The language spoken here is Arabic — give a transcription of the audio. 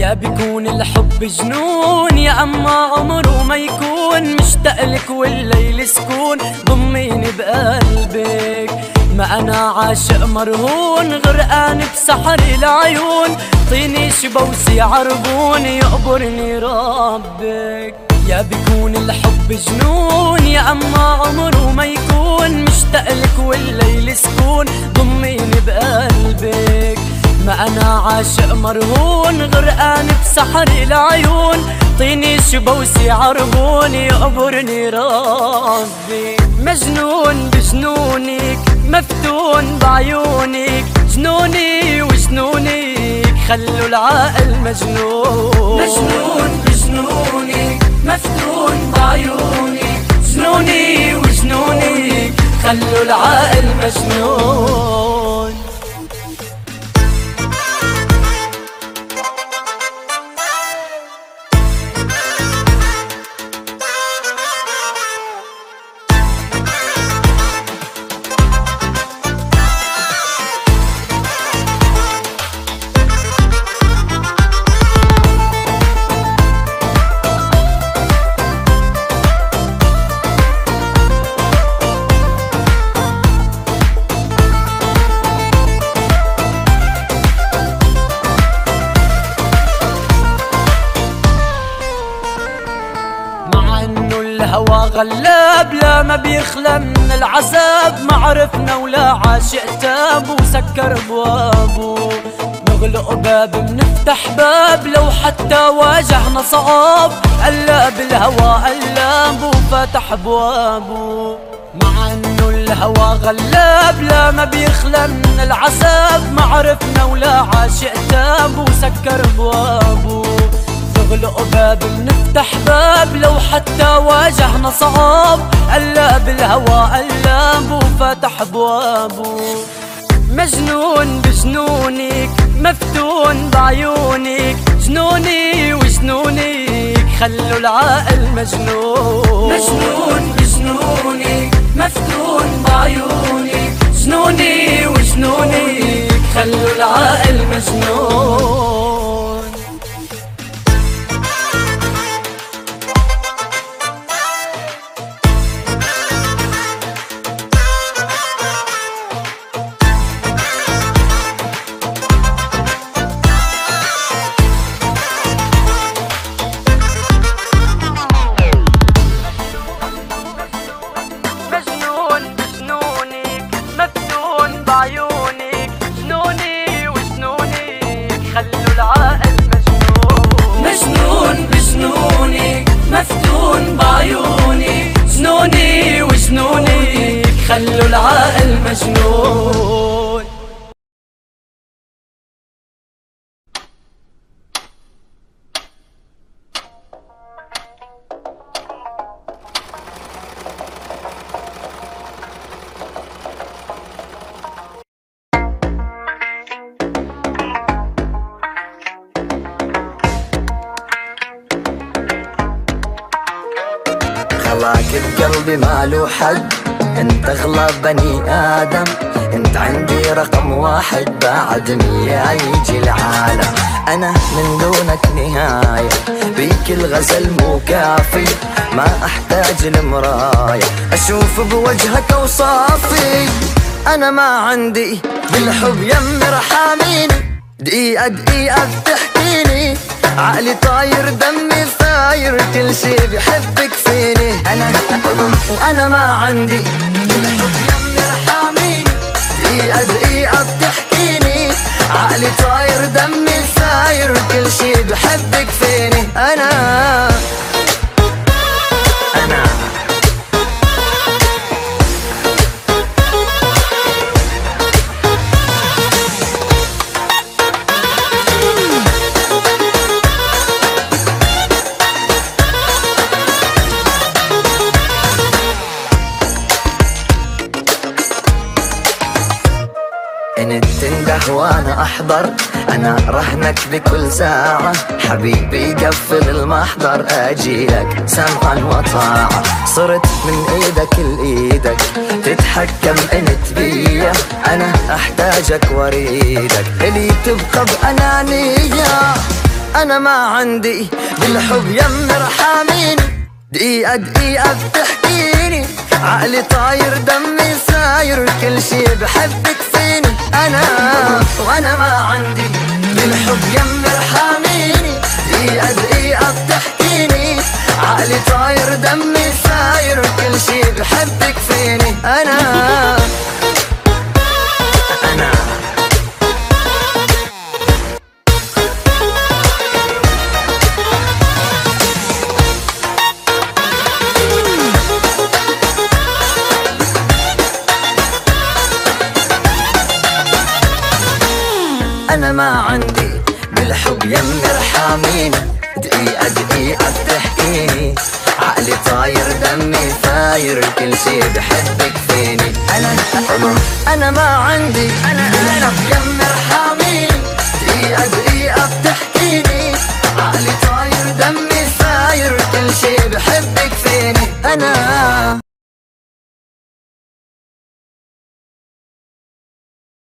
يا بيكون الحب جنون يا اما عمره ما يكون، مشتاقلك والليل سكون ضميني بقلبك. ما انا عاشق مرهون غرقان بسحر العيون، طيني شبوسي عربون يقبرني ربك. يا بيكون الحب جنون يا اما عمره ما يكون، مشتاقلك والليل سكون ضميني بقلبك. ما انا عاشق مرهون غرقان بسحر العيون، طيني شبوسي عربون يقبرني ربي. مجنون بجنونك مفتون بعيونك، جنوني وجنونك خلوا العقل مجنون. مجنون بجنونك مفتون بعيونك، جنوني وجنونك خلوا العقل مجنون. الهوى غلاب لا ما بيخلى من العذاب، ما عرفنا ولا عاشق تاب وسكر بوابه. نغلق باب منفتح باب لو حتى واجهنا صعاب، قلاب الهوى قلاب وفتح بوابه. مع انه الهوى غلاب لا ما بيخلى من العذاب، ما عرفنا ولا عاشق تاب وسكر بوابه. نغلق باب منفتح باب لو حتى واجهنا صعاب، قلاب الهوى قلاب وفتح بوابه. مجنون بجنونك مفتون بعيونك، جنوني وجنونك خلوا العقل مجنون. مجنون بجنونك مفتون بعيونك، جنوني وجنونك خلوا العقل مجنون. بعيونك جنوني وجنونك خلوا العقل مجنون. مجنون بجنونك مفتون بعيونك، جنوني وجنونك خلوا العقل مجنون. خلاك بقلبي ماله حد، انت اغلى بني ادم، انت عندي رقم واحد بعد مية يجي العالم. انا من دونك نهاية، بيك الغزل مو كافي، ما احتاج المراية اشوف بوجهك اوصافي. انا ما عندي بالحب يم رحاميني، دقيقة دقيقة بتحكيني، عقلي طاير دمي ثاير، كل شي بحبك فيني. وانا ما عندي بالحب يم رحاميني، دقيقة دقيقة بتحكيني، عقلي طاير دمي ثاير، كل شي بحبك فيني. انا انت تنده وانا احضر، انا رهنك بكل ساعة، حبيبي قفل المحضر اجيلك سمعا وطاعة. صرت من ايدك لايدك تتحكم انت بيا، انا احتاجك واريدك، الي تبقى بانانية. أنا ما عندي بالحب يم ارحميني، دقيقة دقيقة بتحكيني، عقلي طاير دمي ساير، كل شي بحبك فيني أنا، وأنا ما عندي بالحب يم ارحميني، دقيقة دقيقة بتحكيني، عقلي طاير دمي ساير، كل شي بحبك فيني أنا. أنا ما عندي بالحب يم ارحميني، دقيقة دقيقة بتحكيني، عقلي طاير دمي ثاير، كل شي بحبك فيني أنا ما عندي